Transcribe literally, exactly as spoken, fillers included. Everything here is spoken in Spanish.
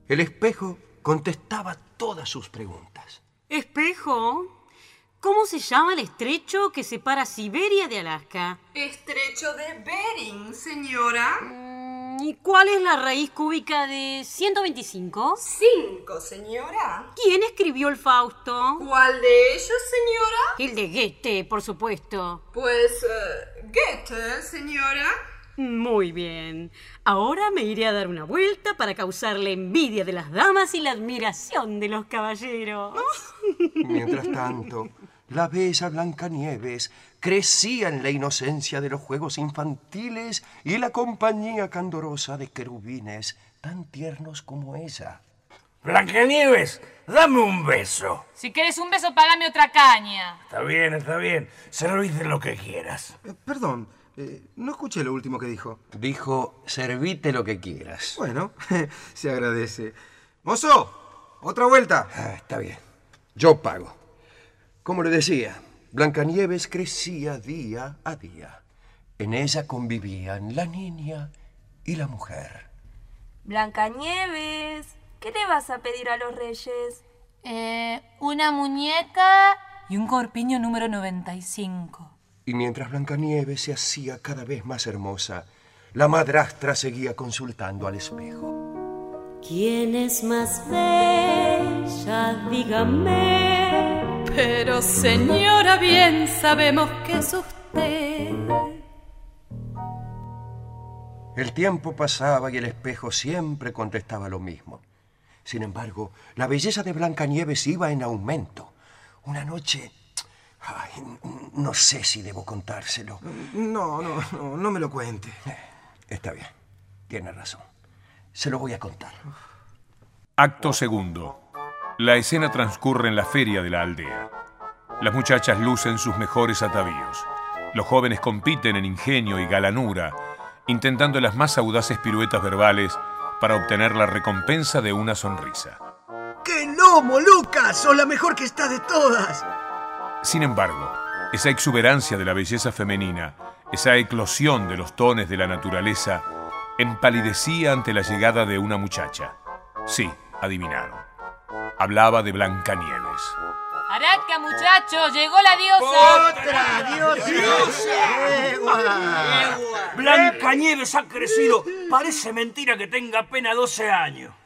El espejo contestaba todas sus preguntas. Espejo, ¿cómo se llama el estrecho que separa Siberia de Alaska? Estrecho de Bering, señora. ¿Y cuál es la raíz cúbica de ciento veinticinco? Cinco, señora. ¿Quién escribió el Fausto? ¿Cuál de ellos, señora? El de Goethe, por supuesto. Pues, uh, Goethe, señora. Muy bien. Ahora me iré a dar una vuelta para causar la envidia de las damas y la admiración de los caballeros. Mientras tanto, la bella Blancanieves crecía en la inocencia de los juegos infantiles y la compañía candorosa de querubines tan tiernos como ella. Blancanieves, dame un beso. Si quieres un beso, pagame otra caña. Está bien, está bien. Servite lo que quieras. Eh, perdón, eh, no escuché lo último que dijo. Dijo, servite lo que quieras. Bueno, se agradece. ¡Mozo! ¡Otra vuelta! Ah, está bien. Yo pago. Como le decía, Blancanieves crecía día a día. En ella convivían la niña y la mujer. Blancanieves, ¿qué le vas a pedir a los reyes? Eh, una muñeca y un corpiño número noventa y cinco. Y mientras Blancanieves se hacía cada vez más hermosa, la madrastra seguía consultando al espejo. ¿Quién es más bella? Dígame. Pero señora, bien sabemos que es usted. El tiempo pasaba y el espejo siempre contestaba lo mismo. Sin embargo, la belleza de Blancanieves iba en aumento. Una noche... Ay, no sé si debo contárselo. No, no, no, no me lo cuente. Está bien, tiene razón. Se lo voy a contar. Acto segundo. La escena transcurre en la feria de la aldea. Las muchachas lucen sus mejores atavíos. Los jóvenes compiten en ingenio y galanura, intentando las más audaces piruetas verbales para obtener la recompensa de una sonrisa. ¡Qué lomo, Lucas! ¡Sos la mejor que está de todas! Sin embargo, esa exuberancia de la belleza femenina, esa eclosión de los tones de la naturaleza, empalidecía ante la llegada de una muchacha. Sí, adivinaron. Hablaba de Blancanieves. ¡Araca, muchachos! ¡Llegó la diosa! ¡Otra diosa! ¡Diosa! ¡Egua! Blancanieves ha crecido. Parece mentira que tenga apenas doce años.